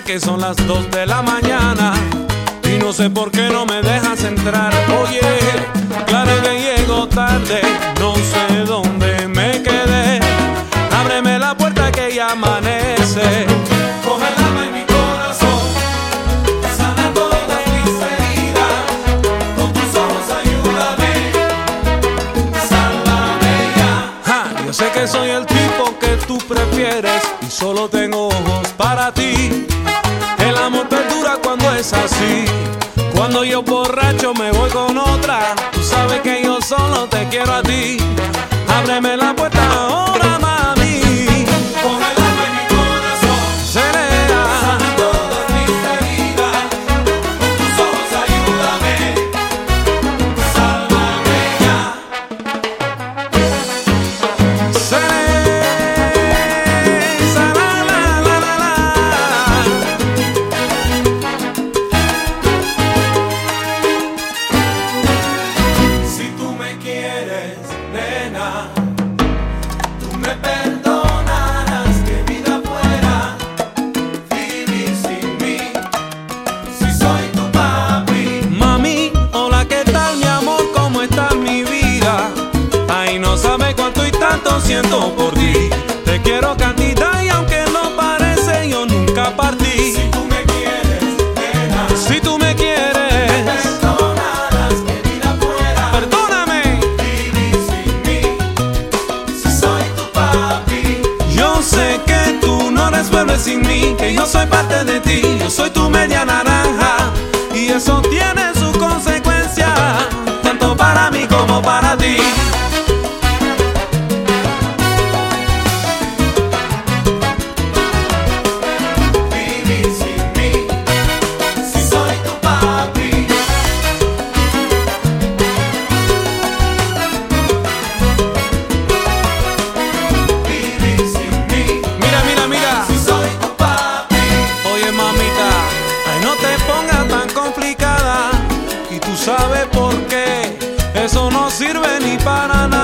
que son las 2 de la mañana y no sé por qué no me dejas entrar. Oye, claro que llego tarde, no sé dónde me quedé. Ábreme la puerta que ya amanece. Coge el alma en mi corazón, sana todas mis heridas. Con tus ojos ayúdame, sálvame ya. Yo sé que soy el tipo que tú prefieres y solo tengo ojos para ti. El amor perdura cuando es así. Cuando yo borracho me voy con otra, tú sabes que yo solo te quiero a ti. Ábreme la puerta ahora, mami. Pon el alma en mi corazón, serena, sana todas mis heridas. Con tus ojos ayúdame, sálvame ya. Serena, la la la la. Si tú me quieres, nena, tú me perdonarás. Que vida fuera vivir sin mí, si soy tu papi. Mami, hola, ¿qué tal, mi amor? ¿Cómo está mi vida? Ay, no sabes cuánto y tanto siento por ti. Te quiero cantidad y aunque no parece, yo nunca partí. Si tú me quieres, nena, si tú me quieres, perdonarás. Que vida fuera, perdóname, vivir sin mí, si soy tu papi. Yo sé que tú no resuelves sin mí, que yo soy parte de ti. Yo soy tu media naranja y eso tiene su consecuencia, tanto para mí como para ti. Vivir sin mí, si soy tu papi. Vivir sin mí, mira, mira, mira, si soy tu papi. Oye, mamita, ay, no te pongas tan complicada. Y tú sabes por qué, eso no sirve ni para nada.